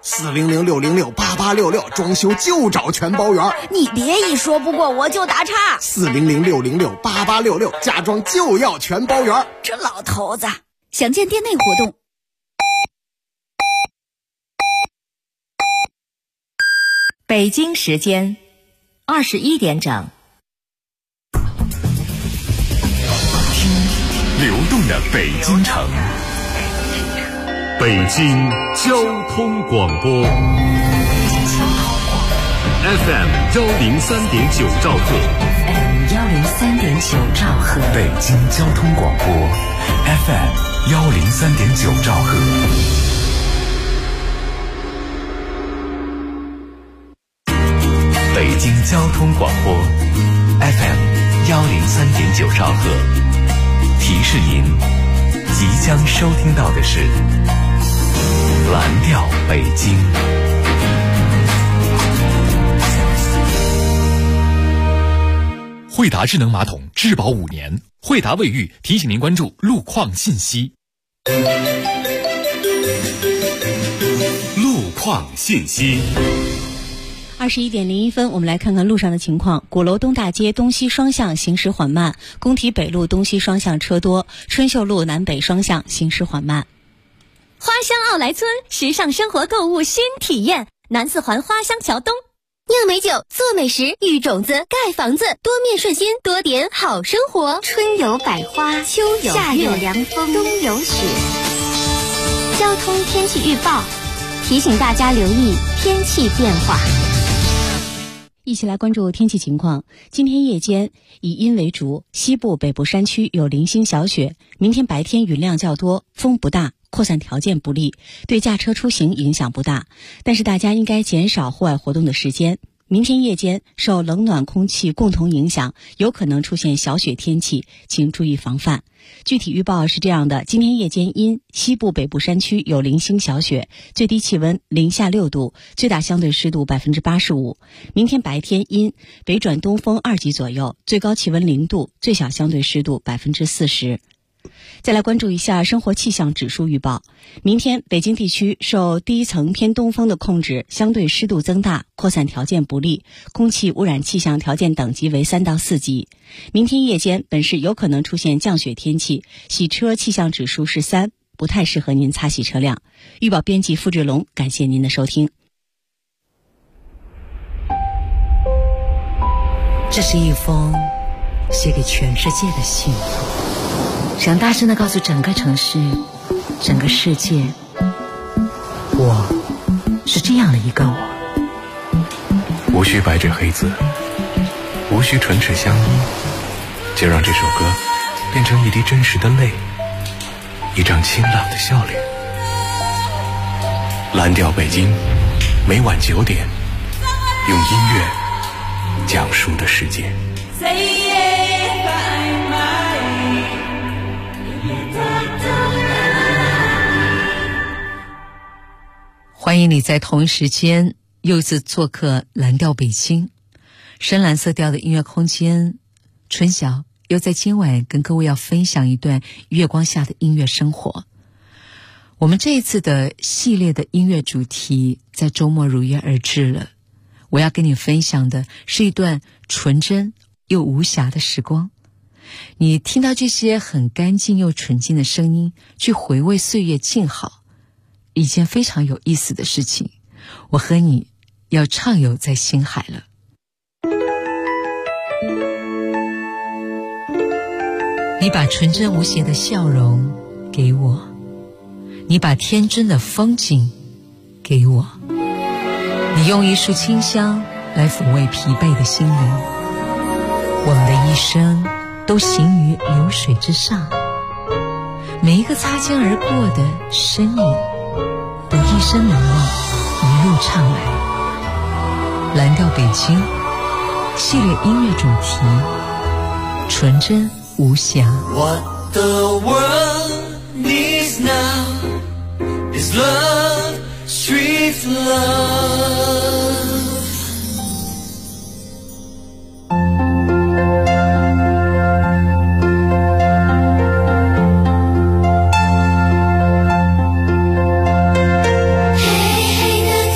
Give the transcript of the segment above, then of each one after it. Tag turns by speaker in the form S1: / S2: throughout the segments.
S1: ，400-606-8866，装修就找全包圆。
S2: 你别一说不过我就打岔。
S1: 400-606-8866，家装就要全包圆。
S2: 这老头子，详见店内活动。
S3: 北京时间21点整。
S4: 听流动的北京城，北京交通广播 FM 103.9兆赫，
S3: 103.9兆赫，
S4: 北京交通广播 FM 103.9兆赫。北京交通广播 FM 103.9兆赫，提示您即将收听到的是蓝调北京。
S5: 惠达智能马桶质保5年，惠达卫浴提醒您关注路况信息。
S4: 路况信息。
S6: 21点01分，我们来看看路上的情况。鼓楼东大街东西双向行驶缓慢，工体北路东西双向车多，春秀路南北双向行驶缓慢。
S7: 花乡奥莱村，时尚生活购物新体验，南四环花乡桥东。酿美酒，做美食，育种子，盖房子，多面顺心，多点好生活。
S8: 春有百花，秋有夏有凉风，冬有雪。交通天气预报提醒大家留意天气变化。
S6: 一起来关注天气情况。今天夜间以阴为主，西部北部山区有零星小雪。明天白天云量较多，风不大，扩散条件不利，对驾车出行影响不大，但是大家应该减少户外活动的时间。明天夜间受冷暖空气共同影响，有可能出现小雪天气，请注意防范。具体预报是这样的：今天夜间阴，西部北部山区有零星小雪，最低气温零下6度，最大相对湿度85%。明天白天阴，北转东风2级左右，最高气温0度，最小相对湿度40%。再来关注一下生活气象指数预报。明天北京地区受低层偏东风的控制，相对湿度增大，扩散条件不利，空气污染气象条件等级为3到4级。明天夜间本市有可能出现降雪天气，洗车气象指数是3，不太适合您擦洗车辆。预报编辑付志龙，感谢您的收听。
S3: 这是一封写给全世界的信，想大声地告诉整个城市，整个世界，我是这样的一个我。
S4: 无需白纸黑字，无需唇齿相依，就让这首歌变成一滴真实的泪，一张清朗的笑脸。蓝调北京，每晚9点，用音乐讲述的世界。
S3: 欢迎你在同一时间又一次做客蓝调北京，深蓝色调的音乐空间。春晓又在今晚跟各位要分享一段月光下的音乐生活。我们这一次的系列的音乐主题在周末如约而至了，我要跟你分享的是一段纯真又无瑕的时光。你听到这些很干净又纯净的声音，去回味岁月静好，一件非常有意思的事情。我和你要畅游在星海了。你把纯真无邪的笑容给我，你把天真的风景给我，你用一束清香来抚慰疲惫的心灵。我们的一生都行于流水之上，每一个擦肩而过的身影都一生难忘，一路唱来。蓝调北京系列音乐主题，纯真无瑕。
S9: What the world needs now is love, street love.
S10: Hey, hey,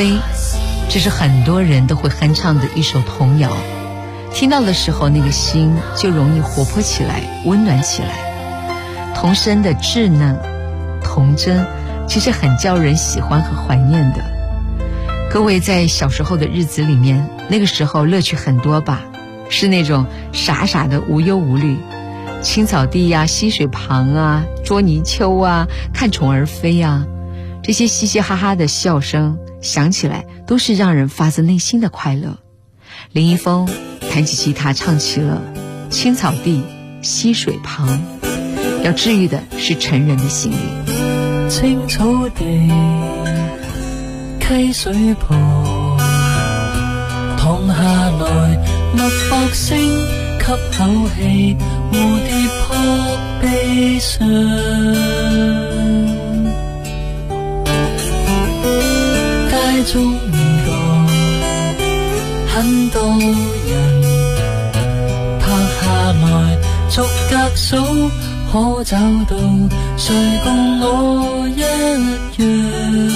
S3: 飞，这是很多人都会哼唱的一首童谣，听到的时候那个心就容易活泼起来，温暖起来。童声的稚嫩童真其实很叫人喜欢和怀念的。各位在小时候的日子里面，那个时候乐趣很多吧，是那种傻傻的无忧无虑，青草地呀、溪水旁啊、捉泥鳅啊、看虫儿飞啊，这些嘻嘻哈哈的笑声想起来都是让人发自内心的快乐。林一峰弹起吉他唱起了青草地溪水旁，要治愈的是成人的心灵。
S9: 青草地溪水旁，躺下來脈搏聲吸口氣，蝴蝶撲悲傷。街中街很多人拍下來逐格數，可找到誰共我一樣。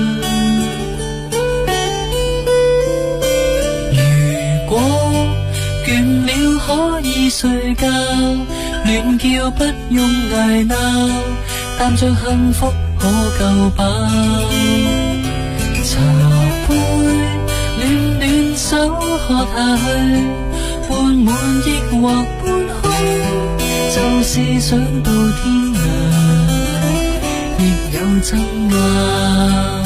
S9: 如果倦了可以睡覺，亂叫不用捱鬧，淡着幸福可夠飽。茶杯暖暖手喝下去，半滿抑或半空，就是想到天亮亦有爭拗。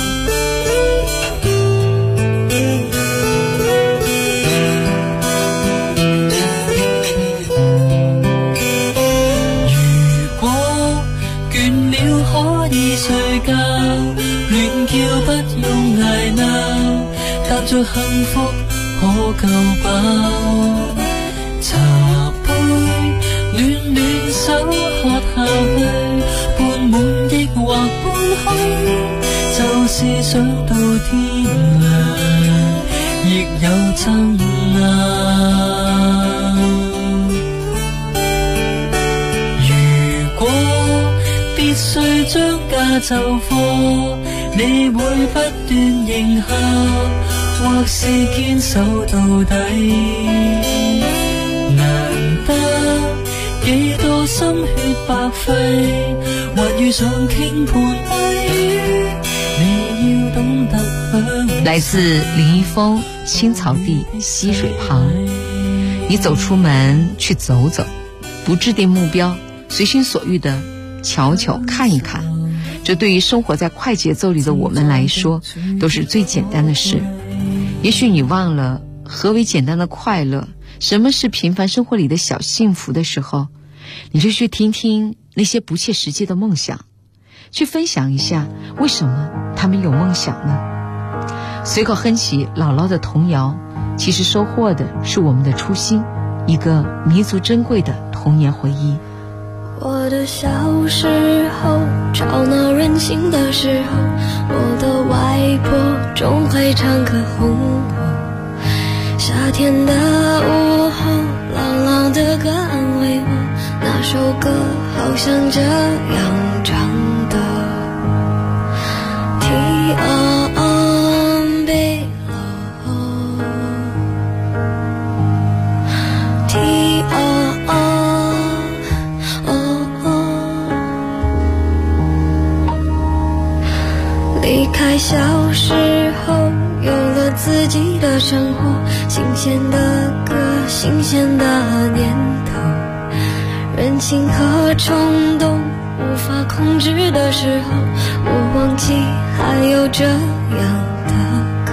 S9: 如果倦了可以睡覺，亂叫不用捱鬧，搭着幸福可夠飽。茶杯暖暖手喝下去，半滿抑或半空，就是想到天亮亦有爭拗。如果必須將駕就課，你會不斷迎合，或是堅守到底？難得幾多心血白費，還遇上傾盆大雨，你要懂得享。
S3: 來自林一峰《青草地溪水旁》。你走出門去走走，不制定目標，隨心所欲的瞧瞧看一看，這對於生活在快節奏裡的我們來說都是最簡單的事。也許你忘了何為簡單的快樂，什麼是平凡生活裡的小幸福的時候，你就去聽聽那些不切實際的夢想，去分享一下為什麼他們有夢想呢？隨口哼起姥姥的童謠，其實收穫的是我們的初心，一個彌足珍貴的童年回憶。
S10: 我的小時候，吵鬧任性的時候，我的外婆總會唱歌哄我。夏天的午後，朗朗的歌安慰我，那首歌好像這樣唱的。離開小時候，有了自己的生活，新鮮的歌，新鮮的念頭，任性和衝動無法控制的時候，我忘記還有這樣的歌。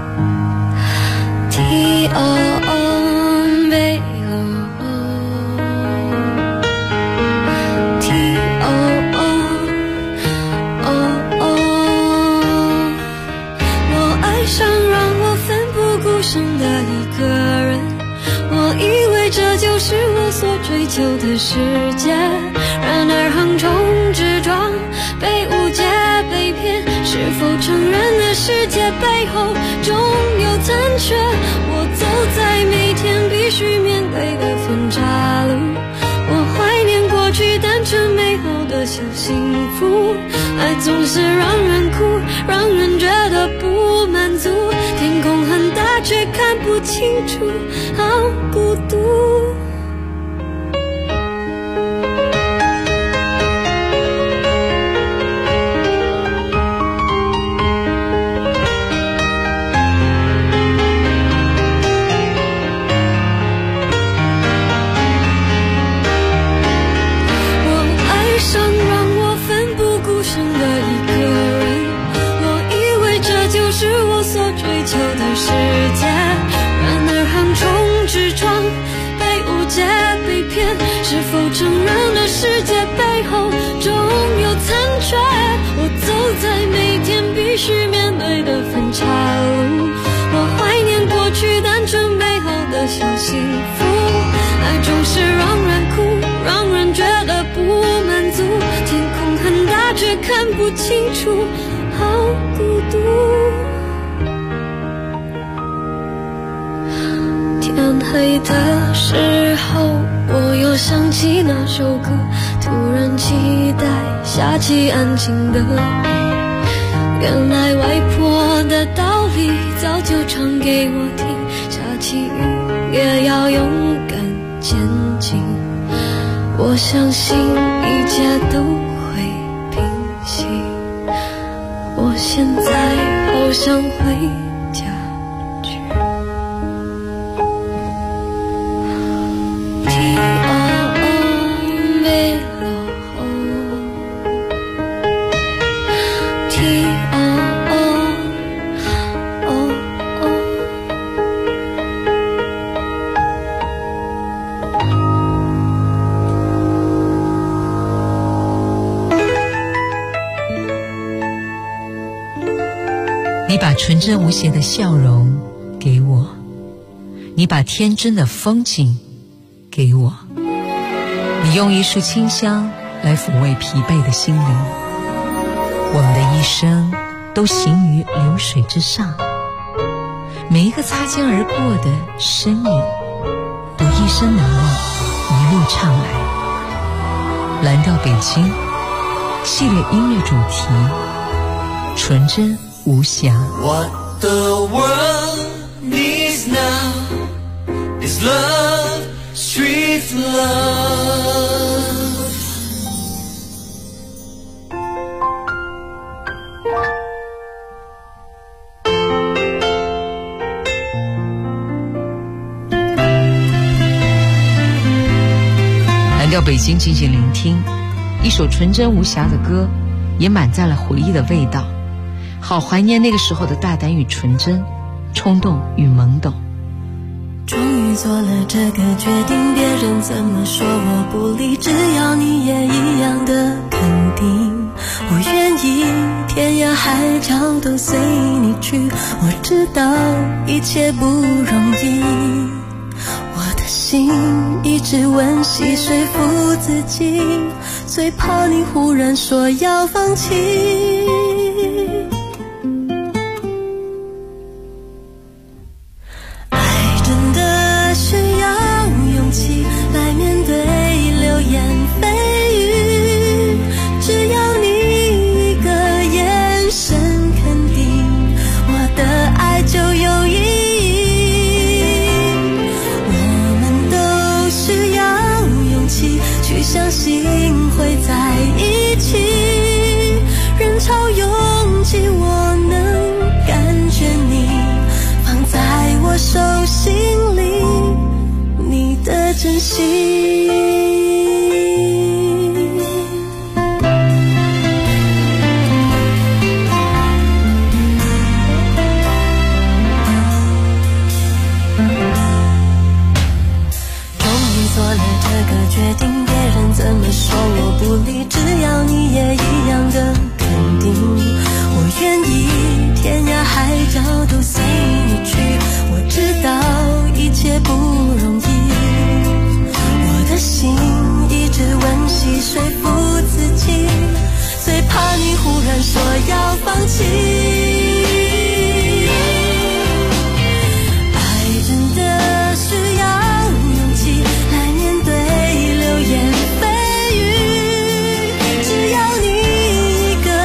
S10: 是我所追求的世界，然而橫衝直撞，被誤解被騙，是否承認的世界背後總有殘缺？我走在每天必須面對的分岔路，我懷念過去單純美好的小幸福，愛總是讓人哭，讓人覺得不却看不清楚，好孤独。是否承认了世界背后总有残缺？我走在每天必须面对的分岔路，我怀念过去单纯美好的小幸福，爱总是让人哭，让人觉得不满足，天空很大却看不清楚，好孤独。天黑的时候我又想起那首歌，突然期待下起安静的雨。原来外婆的道理早就唱给我听，下起雨也要勇敢前进。我相信一切都会平息，我现在好想回家去。
S3: 你把纯真无邪的笑容给我，你把天真的风景给我，你用一束清香来抚慰疲惫的心灵。我们的一生都行于流水之上，每一个擦肩而过的身影都一生难忘，一路唱来。蓝调北京系列音乐主题，纯真无瑕。
S9: What the world needs now is love, street love.
S3: 蓝调北京静静聆听，一首纯真无瑕的歌，也满载了回忆的味道。好怀念那个时候的大胆与纯真，冲动与懵懂。
S11: 终于做了这个决定，别人怎么说我不理，只要你也一样的肯定，我愿意天涯海角都随你去。我知道一切不容易，我的心一直温习说服自己，最怕你忽然说要放弃。来面对流言蜚语，只要你一个眼神肯定，我的爱就有意义。我们都需要勇气去相信会在一起，人潮拥挤我能感觉你放在我手心里你的真心。终于做了这个决定，别人怎么说我不理，只要你也一样的肯定，我愿意天涯海角都随你去。我知道一切不容易，我的心一直温习说服自己，最怕你忽然说要放弃。爱真的需要勇气来面对流言蜚语，只要你一个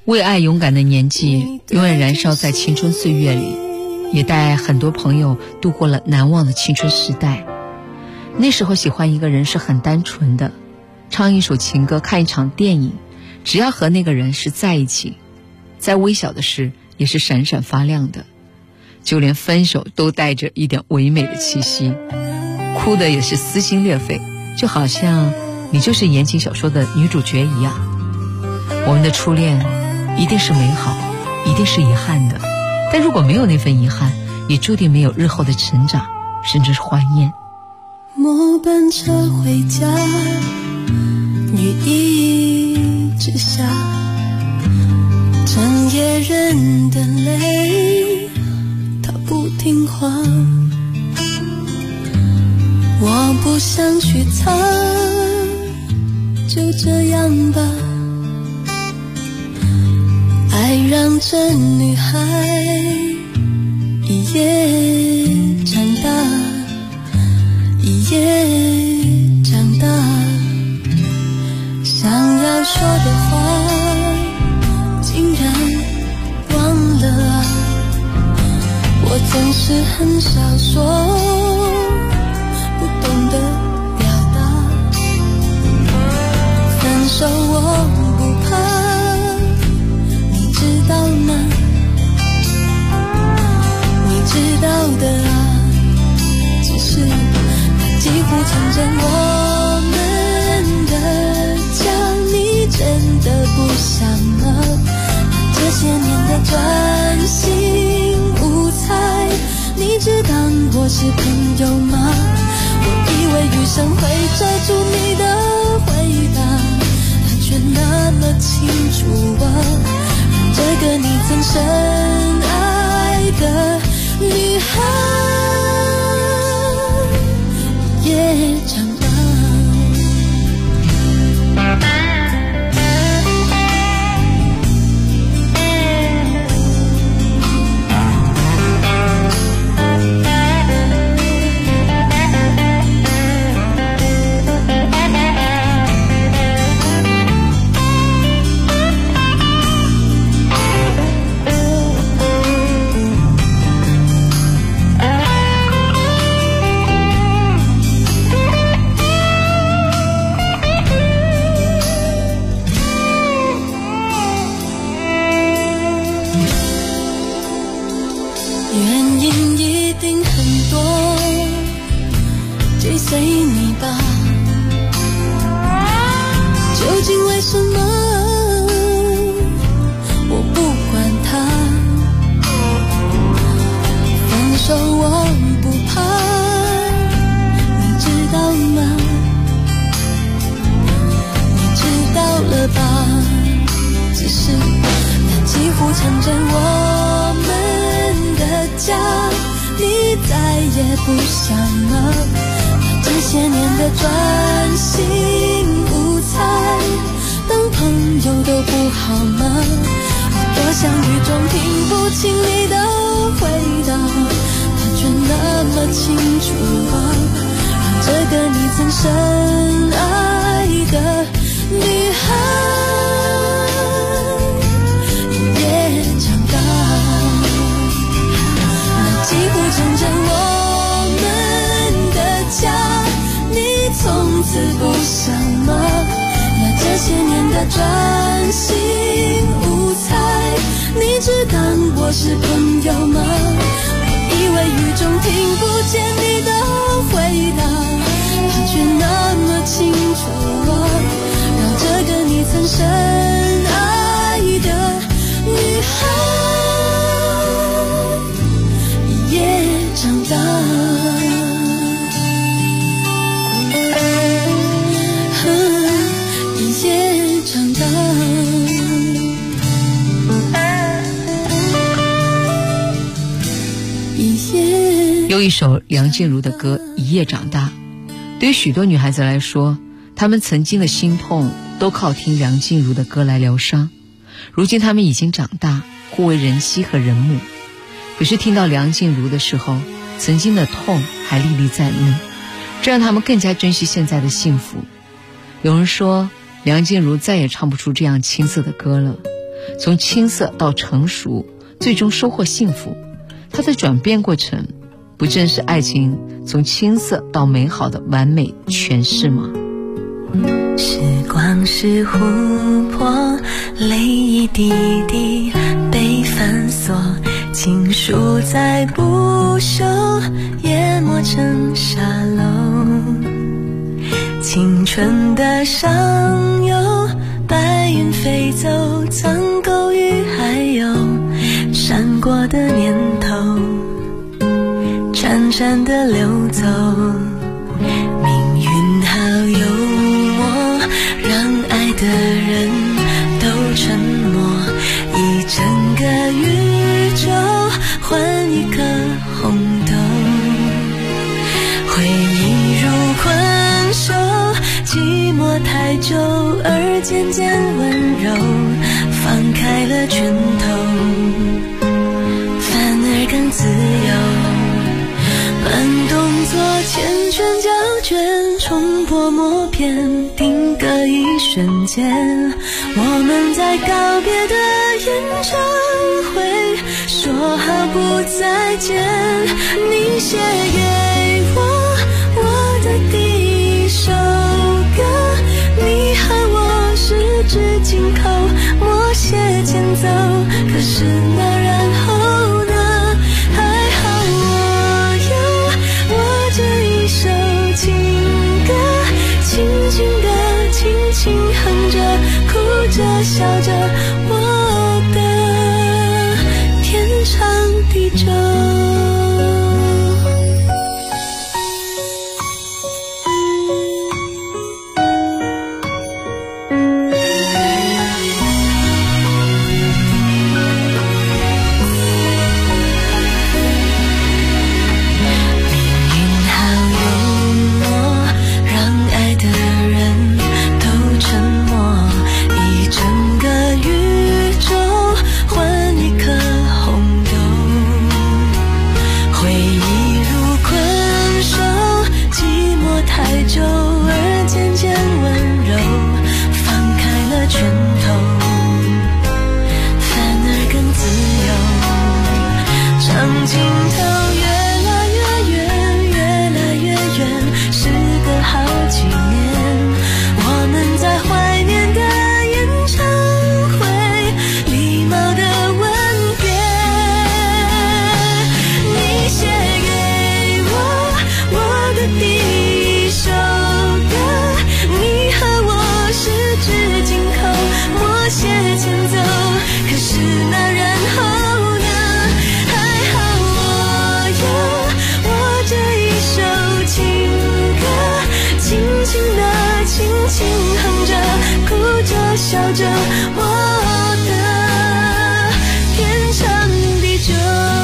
S3: 为爱勇敢的年纪永远燃烧在青春岁月里，也带很多朋友度过了难忘的青春时代。那时候喜欢一个人是很单纯的，唱一首情歌，看一场电影，只要和那个人是在一起，再微小的事也是闪闪发亮的，就连分手都带着一点唯美的气息，哭的也是撕心裂肺，就好像你就是言情小说的女主角一样。我们的初恋一定是美好，一定是遗憾的，但如果没有那份遗憾，也注定没有日后的成长，甚至是怀念。
S11: 末班车回家，雨一直下，整夜人的泪它不听话，我不想去擦，就这样吧。爱让这女孩一夜长大，一夜长大，想要说的话竟然忘了啊，我总是很少说，不懂得表达，分手我不怕，你知道吗？你知道的啊，只是几乎成真我们的家，你真的不想吗？这些年的专心无猜，你只当我是朋友吗？我以为余生会遮住你的回答，它却那么清楚啊，让这个你曾深爱的女孩也长大。原因一定很多，追随你吧，究竟为什么我不管它，分手我不怕，你知道吗？你知道了吧？只是它几乎成真我们的家，你再也不想了，这些年的专心无猜，当朋友都不好吗？我多想雨中听不清你的回答，它却那么清楚啊，让这个你曾深爱的女孩也长大，几乎成真我们的家，你从此不想吗？那这些年的专心无猜，你只当我是朋友吗？我以为雨中听不见你的回答，它却那么清楚啊，让这个你曾深爱的女孩也长大，也长大。
S3: 有一首梁静茹的歌《一夜长大》，对于许多女孩子来说，她们曾经的心痛都靠听梁静茹的歌来疗伤。如今她们已经长大，互为人妻和人母，可是听到梁静茹的时候，曾经的痛还历历在目，这让她们更加珍惜现在的幸福。有人说梁静茹再也唱不出这样青涩的歌了， 从青涩到成熟，最终收获幸福。它的转变过程，不正是爱情从青涩到美好的完美诠释吗？
S11: 时光是湖泊，泪一滴滴被反锁，情书在不朽，淹没成沙漏。青春的上游，白云飞走，苍狗与海鸥，闪过的年头，潺潺的流走。命运好幽默，让爱的人都沉默，一整个宇宙换一颗红豆。回忆如困兽，寂寞太久而渐渐温柔，放开了拳头，反而更自由。慢动作缱绻胶卷，冲破默片，定格一瞬间。我们在告别的演唱会说好不再见，你写给我的第一首歌，你和我十指紧扣，默写前奏。可是那然后呢？还好我这一首情歌，轻轻地轻轻哼着，哭着笑着，我的天长地久。笑着，我的天长地久，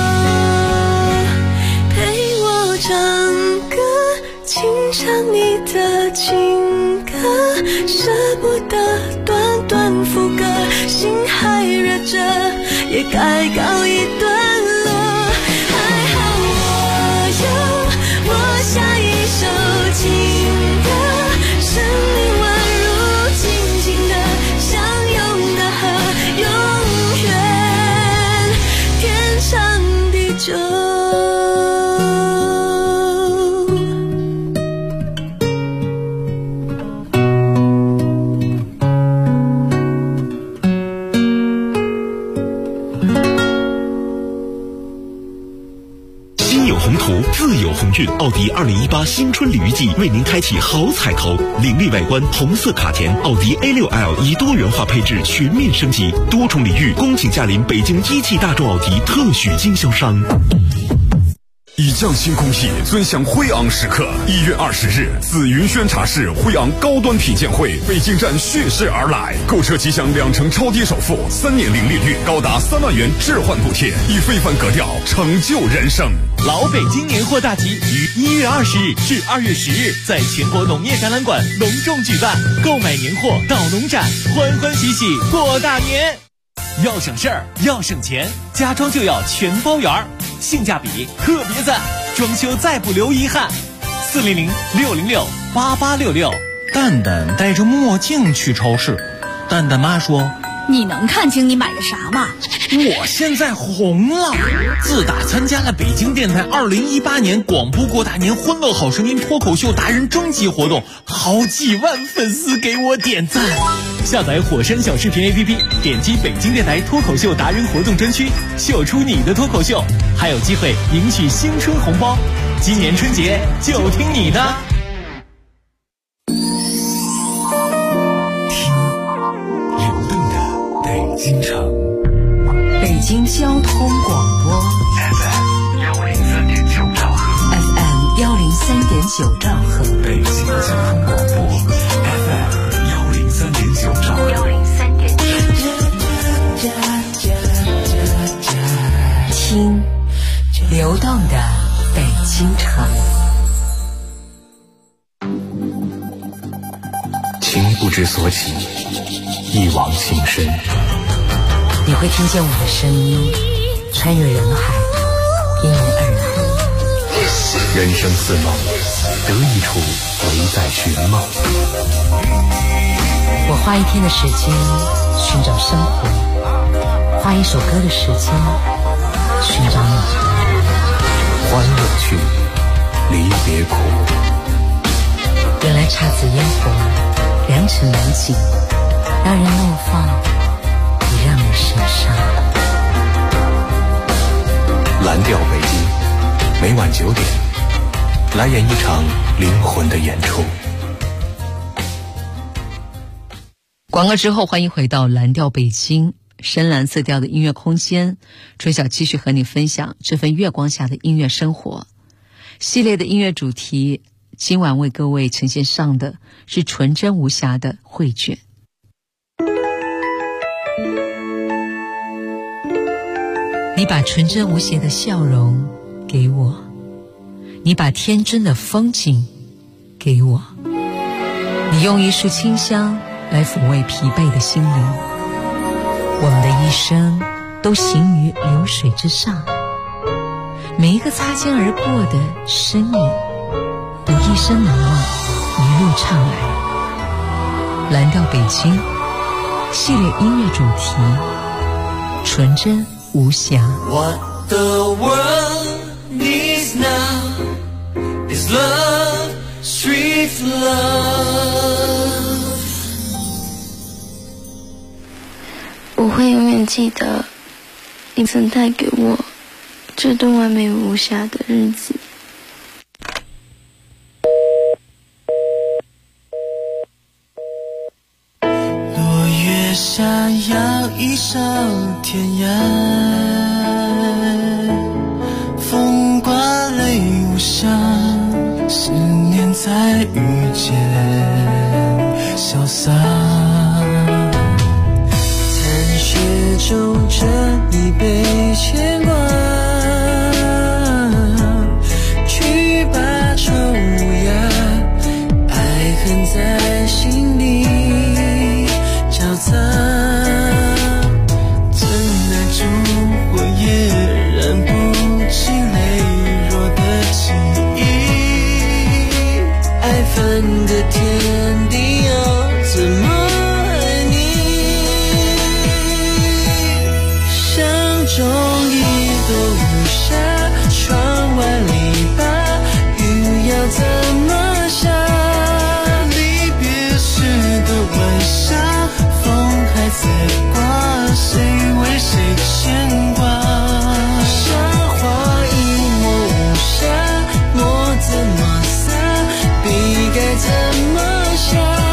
S11: 陪我唱歌，欣赏你的情歌，舍不得短短副歌，心还热着，也该告一段落。还好我下一首情歌，生命宛如静静的相拥的河，永远天长地久。
S12: 自有鸿运，奥迪2018新春鲤鱼季为您开启好彩头，凌厉外观，红色卡钿，奥迪 A6L 以多元化配置全面升级，多重礼遇，恭请驾临北京一汽大众奥迪特许经销商。
S13: 以匠心工艺，尊享辉昂时刻。1月20日，紫云轩茶室辉昂高端品鉴会北京站蓄势而来，购车即享2成超低首付，3年零利率，高达3万元置换补贴，以非凡格调成就人生。
S14: 老北京年货大集于1月20日至2月10日在全国农业展览馆隆重举办，购买年货到农展，欢欢喜喜过大年。要省事儿，要省钱，家装就要全包圆，性价比特别赞，装修再不留遗憾。400-606-8866。
S15: 蛋蛋戴着墨镜去超市，蛋蛋妈说：“
S2: 你能看清你买的啥吗？
S14: 我现在红了，自打参加了北京电台2018年广播过大年欢乐好声音脱口秀达人征集活动，好几万粉丝给我点赞。下载火山小视频 APP， 点击北京电台脱口秀达人活动专区，秀出你的脱口秀，还有机会赢取新春红包。今年春节就听你的。
S4: 京城，
S3: 北京交通广播
S4: FM 103.9兆赫
S3: FM 103.9兆赫，
S4: 北京交通广播 FM 103.9兆赫
S3: 听流动的北京城。
S4: 情不知所起，一往情深。
S3: 你会听见我的声音穿越人海，因你而来。
S4: 人生似梦，得意处唯在寻梦。
S3: 我花一天的时间寻找生活，花一首歌的时间寻找你。
S4: 欢乐去，离别苦。
S3: 原来姹紫嫣红，良辰美景，让人怒放，也让人神伤。
S4: 蓝调北京，每晚9点，来演一场灵魂的演出。
S3: 广告之后，欢迎回到蓝调北京，深蓝色调的音乐空间。春晓继续和你分享这份月光下的音乐生活系列的音乐主题。今晚为各位呈现上的是纯真无瑕的绘卷。你把纯真无邪的笑容给我，你把天真的风景给我，你用一束清香来抚慰疲惫的心灵。我们的一生都行于流水之上，每一个擦肩而过的身影都一生难忘，一路唱来。蓝调北京系列音乐主题，纯真无瑕。
S9: What the world needs now is love, street love。
S10: 我会永远记得你曾带给我这段完美无瑕的日子。
S9: 落月下要一手天涯，风刮泪无伤，思念在遇见潇洒。残雪中这一杯牵挂，去把愁压，爱恨在心里交杂，怎奈烛火也燃不尽羸弱的记忆，爱翻的天地要怎么爱你？相中一朵无瑕，窗外篱笆，雨要怎么下？离别时的晚霞，风还在刮，谁为谁牵挂？沙画一抹无瑕，墨怎么洒？笔该怎么下？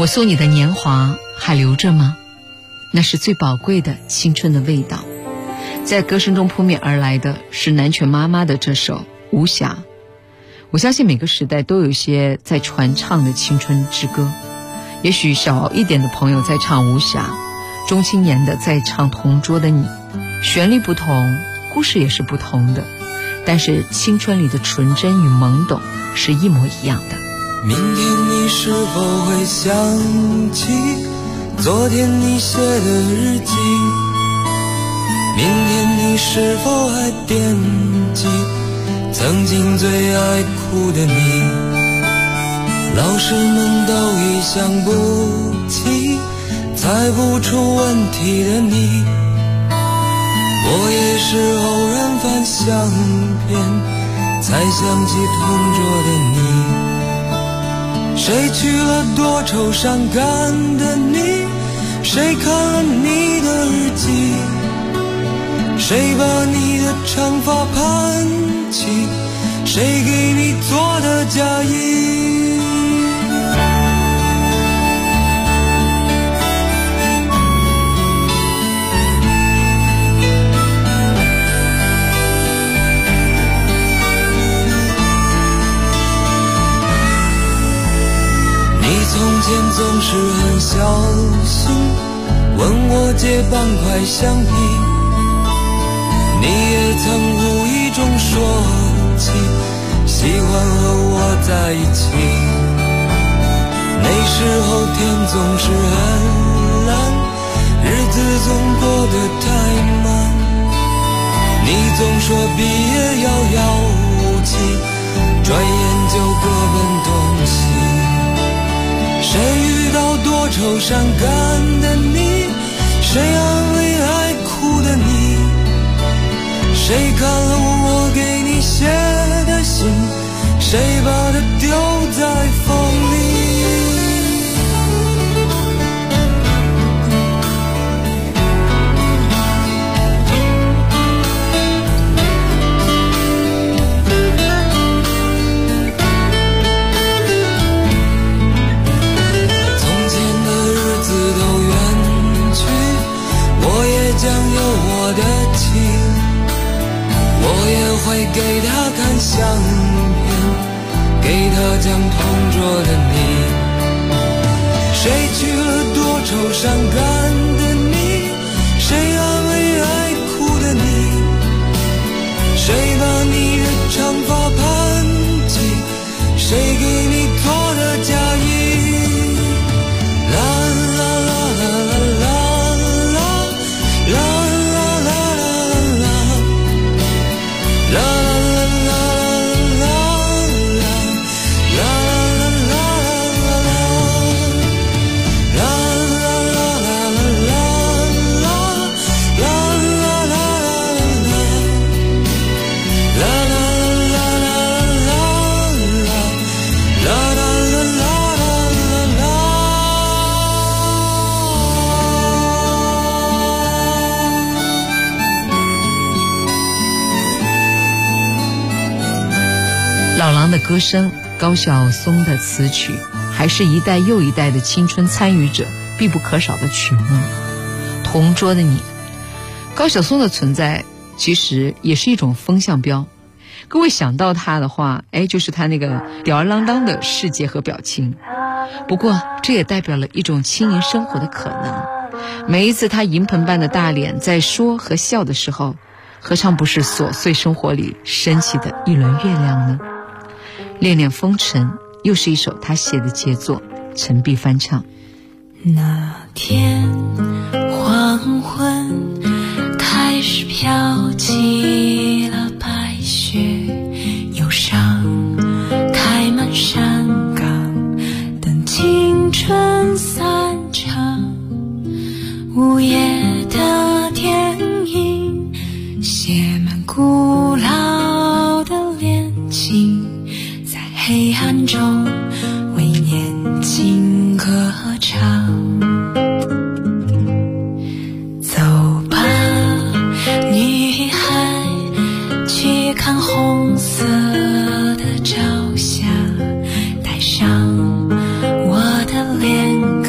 S3: 我送你的年华还留着吗？那是最宝贵的青春的味道。在歌声中扑面而来的是南拳妈妈的这首《无暇》。我相信每个时代都有一些在传唱的青春之歌，也许小一点的朋友在唱《无暇》，中青年的在唱《同桌的你》，旋律不同，故事也是不同的，但是青春里的纯真与懵懂是一模一样的。
S9: 明天你是否会想起昨天你写的日记？明天你是否还惦记曾经最爱哭的你？老师们都已想不起猜不出问题的你，我也是偶然翻相片才想起同桌的你。谁去了多愁善感的你？谁看了你的日记？谁把你的长发盘起？谁给你做的嫁衣？你从前总是很小心问我借半块橡皮，你也曾无意中说起喜欢和我在一起。那时候天总是很蓝，日子总过得太慢，你总说毕业遥遥无期，转眼就各奔东西。谁遇到多愁善感的你？谁安慰爱哭的你？谁看了我给你写的信？谁把它丢在风里？从前的日子都远去，我也将有我的妻，我也会给他看相片，给他讲同桌的你。谁去了多愁善感的你？谁安慰爱哭的你？谁把你的长发盘起？谁给你做的嫁衣？啦啦啦啦啦啦啦啦啦啦啦。
S3: 老狼的歌声，高晓松的词曲，还是一代又一代的青春参与者必不可少的曲目。同桌的你，高晓松的存在其实也是一种风向标。各位想到他的话，就是他那个吊儿郎当的世界和表情。不过这也代表了一种轻盈生活的可能。每一次他银盆般的大脸在说和笑的时候，何尝不是琐碎生活里升起的一轮月亮呢？恋恋风尘又是一首他写的杰作，陈碧翻唱。
S10: 那天黄昏开始飘起了白雪，忧伤开满山岗，等青春散场。午夜的电影写满古老的恋情，在黑暗中为年轻歌唱。走吧，女孩，去看红色的朝霞，带上我的脸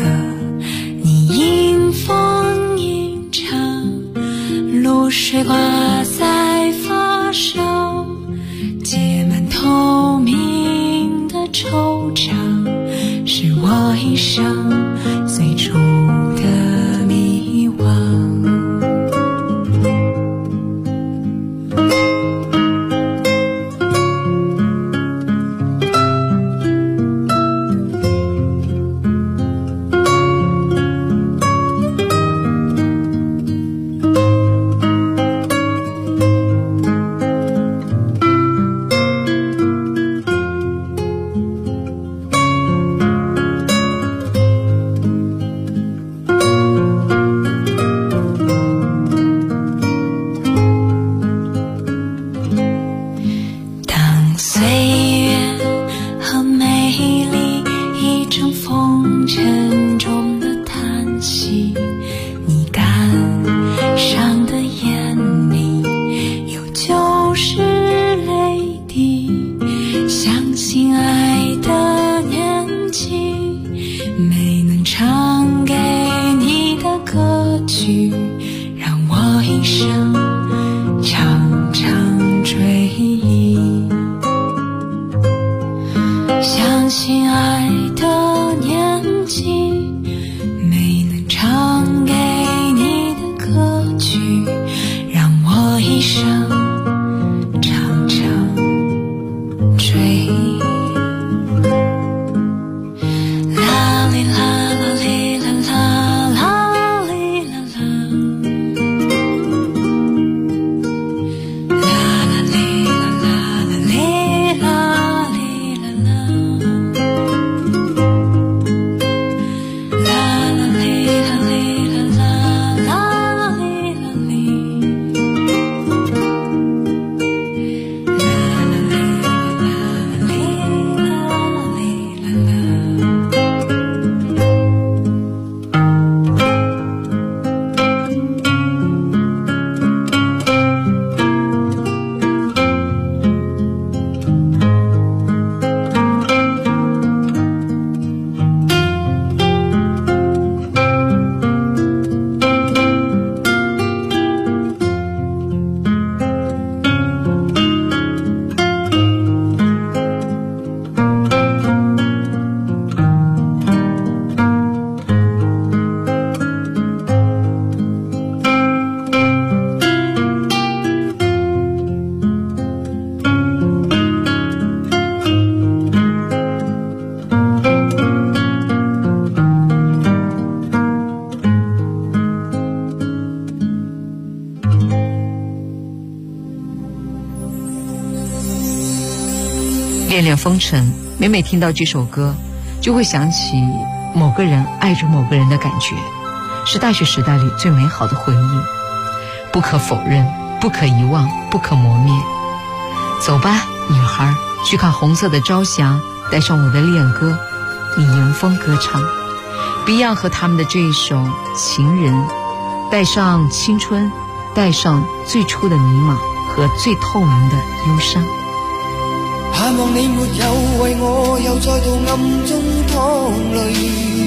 S3: 恋恋风尘，每每听到这首歌，就会想起某个人爱着某个人的感觉，是大学时代里最美好的回忆，不可否认，不可遗忘，不可磨灭。走吧，女孩，去看红色的朝霞，带上我的恋歌，你迎风歌唱。Beyond 和他们的这一首《情人》，带上青春，带上最初的迷茫和最透明的忧伤。
S15: 盼望你没有为我又再度暗中淌泪，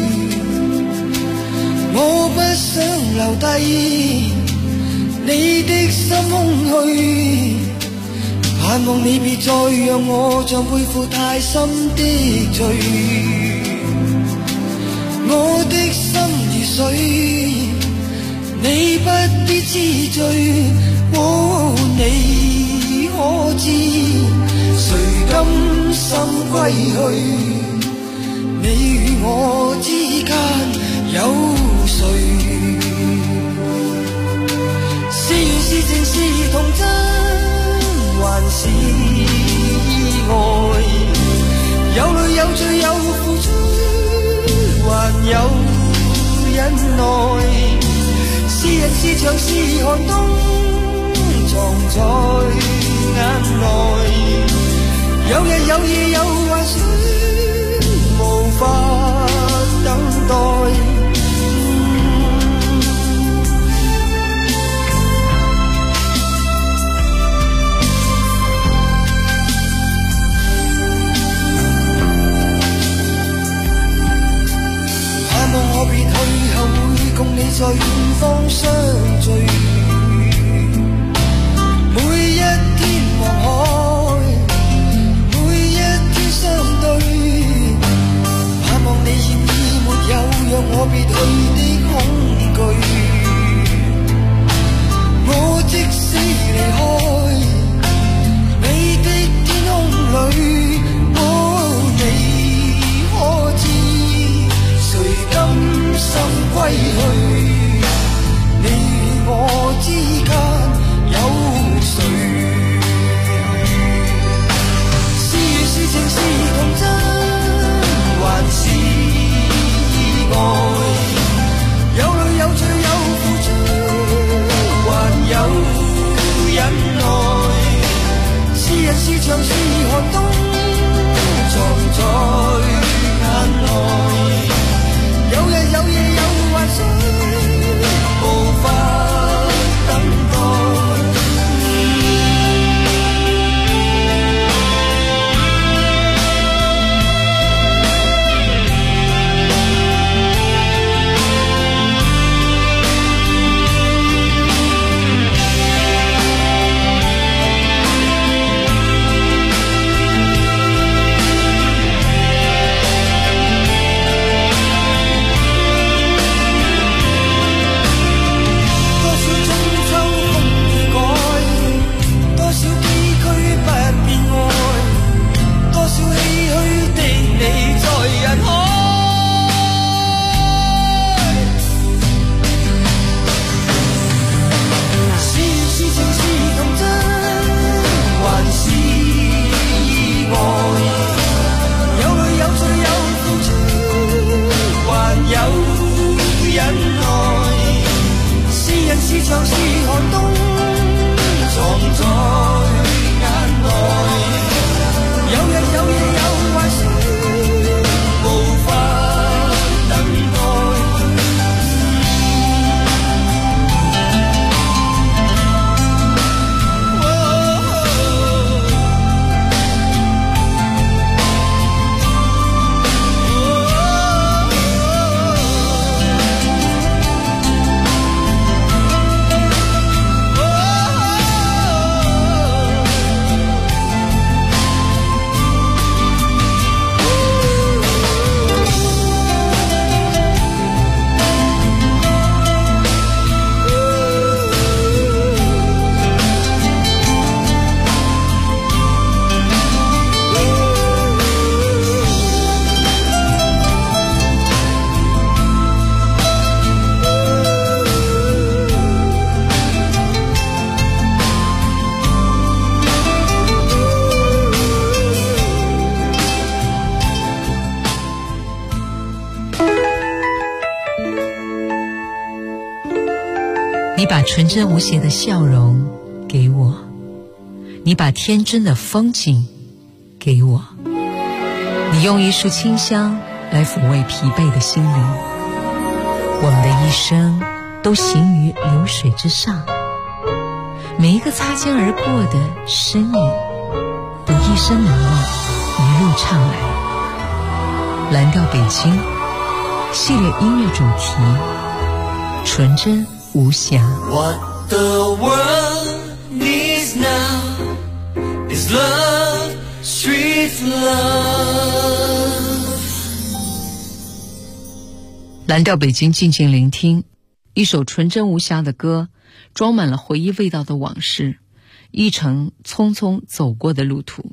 S15: 我不想留低你的心空虚，盼望你别再让我像背負太深的罪，我的心如水，你不必知罪，你可知誰甘心歸去？你與我之間有誰？是緣是情是童真，還是意外？有淚有罪有付出，還有忍耐。是人是牆是寒冬，藏在眼內。有日有夜有幻想，無法等待。盼望我別去後會共你在遠方相聚，每一天望海，每一天
S3: 把纯真无邪的笑容给我，你把天真的风景给我，你用一束清香来抚慰疲惫的心灵。我们的一生都行于流水之上，每一个擦肩而过的身影都一生难忘，一路畅来。蓝调北京系列音乐主题，纯真无瑕。
S9: What the world needs now is love, sweet love。
S3: 蓝调北京，静静聆听一首纯真无瑕的歌，装满了回忆味道的往事，一程匆匆走过的路途。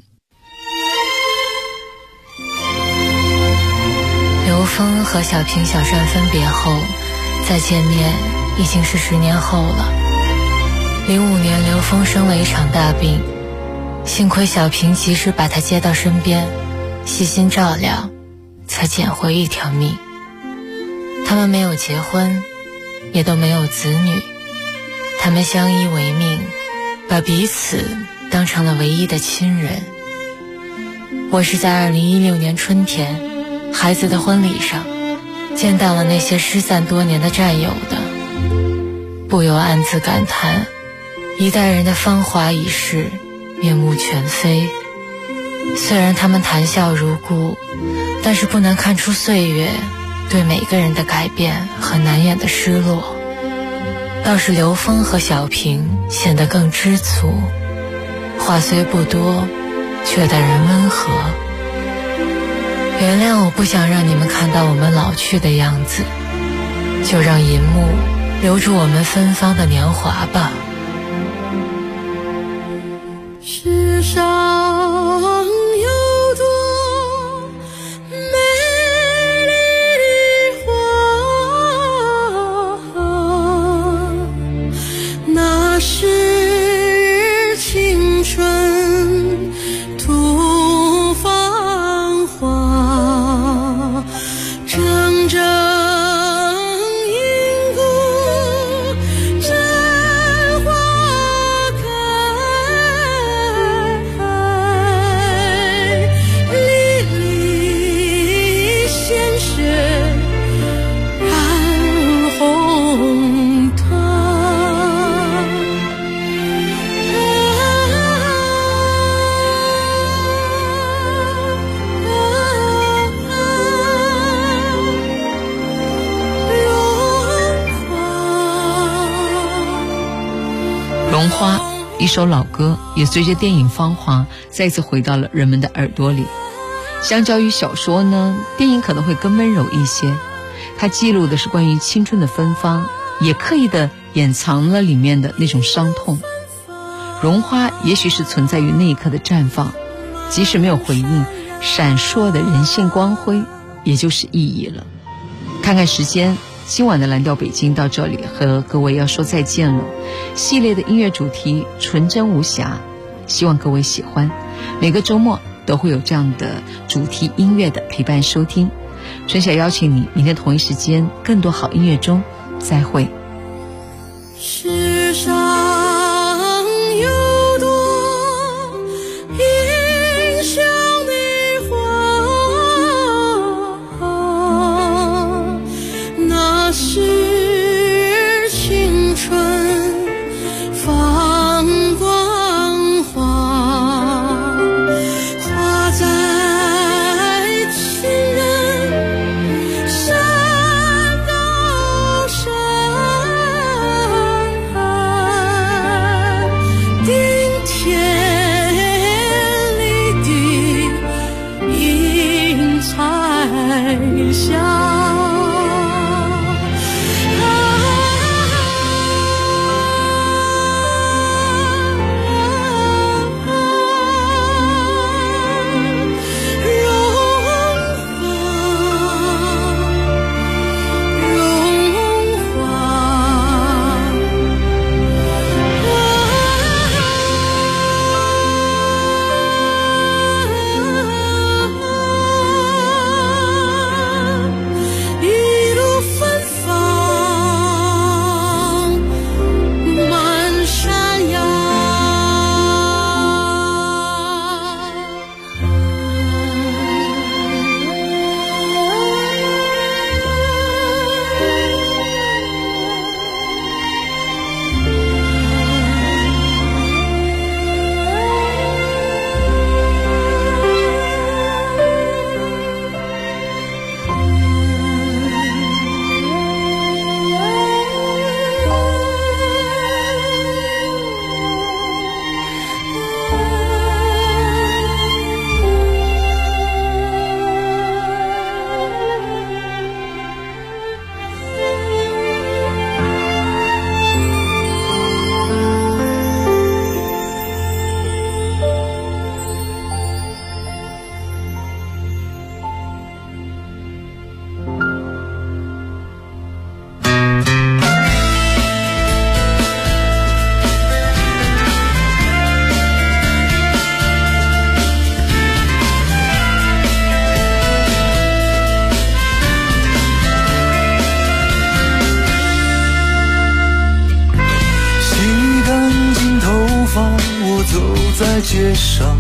S16: 刘峰和小平、小善分别后，再见面已经是10年后了。05年，刘峰生了一场大病，幸亏小平及时把他接到身边，细心照料，才捡回一条命。他们没有结婚，也都没有子女，他们相依为命，把彼此当成了唯一的亲人。我是在2016年春天孩子的婚礼上见到了那些失散多年的战友的，不由暗自感叹，一代人的芳华已逝，面目全非。虽然他们谈笑如故，但是不难看出岁月对每个人的改变和难掩的失落。倒是刘峰和小平显得更知足，话虽不多，却待人温和。原谅我不想让你们看到我们老去的样子，就让银幕留住我们芬芳的年华吧。
S11: 世上有多美丽的花，那是青春吐芳华，铮铮银骨真花开，粒粒鲜血染红它。
S3: 绒花，一首老歌，也随着电影《芳华》再次回到了人们的耳朵里。相较于小说呢，电影可能会更温柔一些，它记录的是关于青春的芬芳，也刻意的掩藏了里面的那种伤痛。绒花也许是存在于那一刻的绽放，即使没有回应，闪烁的人性光辉也就是意义了。看看时间，今晚的蓝调北京到这里和各位要说再见了。系列的音乐主题纯真无瑕，希望各位喜欢。每个周末都会有这样的主题音乐的陪伴收听。春晓邀请你，明天同一时间更多好音乐中再会。
S11: 世上有多英雄的花，那是青春放光华，花在情人山高山。
S15: 街上，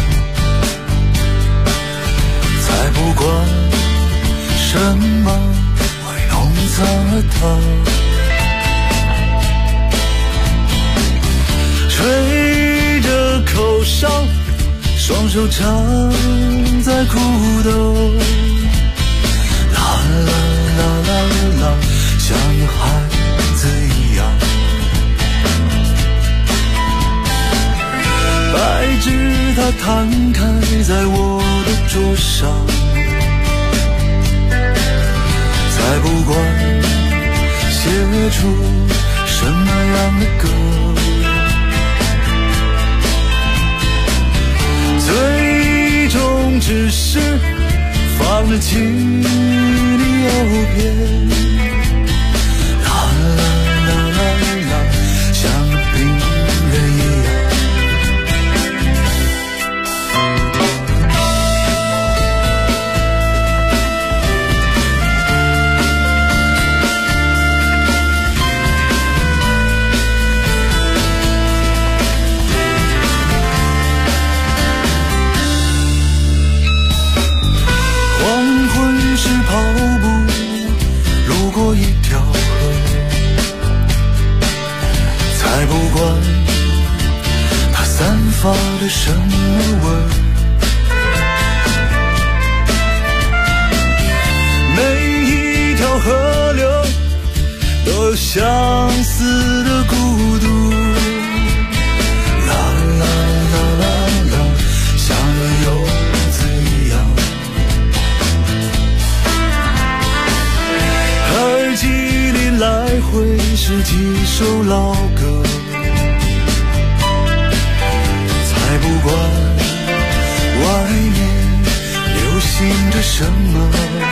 S15: 才不管什么会弄脏了它。吹着口哨，双手插在裤兜，啦啦啦啦啦，像个孩子一样。白纸它摊开在我的桌上，才不管写出什么样的歌。最终只是放着情的邮片，啦啦啦啦啦，像个病人一样。是跑步路过一条河，才不管它散发的什么味儿。每一条河流都有相似的孤独，啦啦啦啦啦，像个游子一样。耳机里来回是几首老歌，才不管外面流行着什么。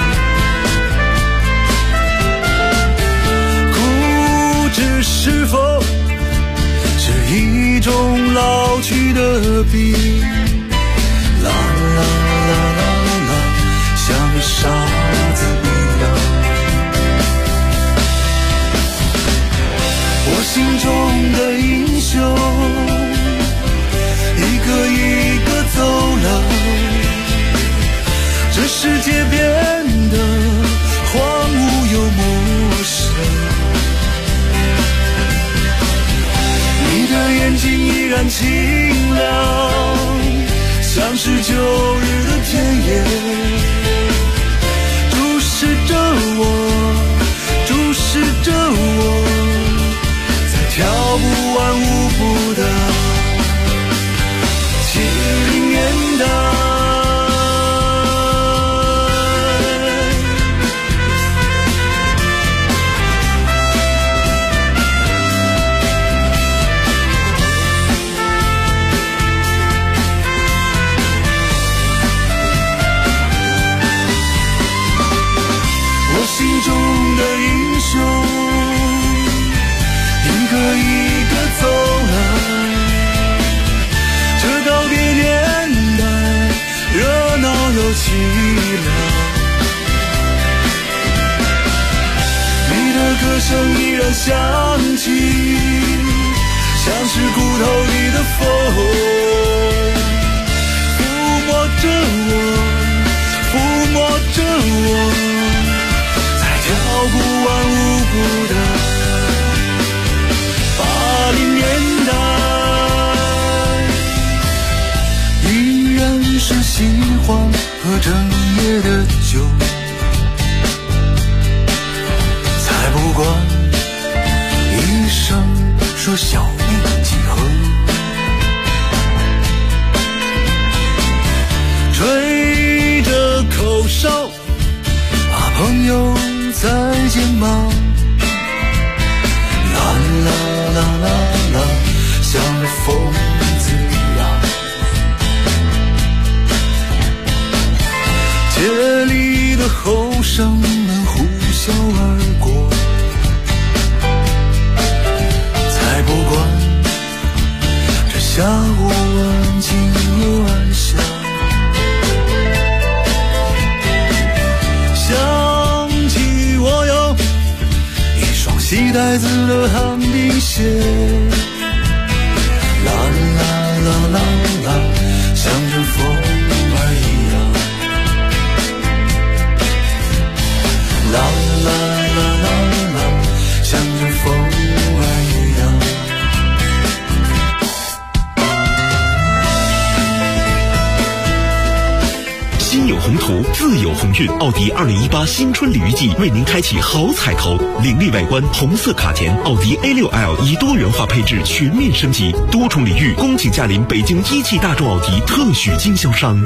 S15: 固执是否是一种老去的病？啦啦啦啦啦，像个傻子一样。我心中的英雄，一个一个走了，这世界变得荒芜又陌生。你的眼睛依然清亮，像是旧日的田野，注视着我，注视着我，跳不完舞步的70年代。我心中的英雄，一个一个走了，这告别年代热闹又凄凉。你的歌声依然响起，像是骨头里的风，抚摸着我，抚摸着我，在跳不完舞步的80年代，依然是喜欢喝整夜的酒，才不管医生说小命几何。吹着口哨，啊朋友再见吗？啦啦啦啦啦，像个疯子一样。街里的后生们呼啸而过，才不管这下午安静又安详。想起我有一双细带子的旱冰鞋，啦啦啦啦啦，
S9: 浪，像阵风儿一样。啦啦啦啦啦，像阵风儿一样。
S12: 心有宏图，自有鸿运。奥迪2018新春鲤鱼季为您开启好彩头，凌厉外观，红色卡钿，奥迪A6L 以多元化配置全面升级，多重礼遇，恭请驾临北京一汽大众奥迪特许经销商。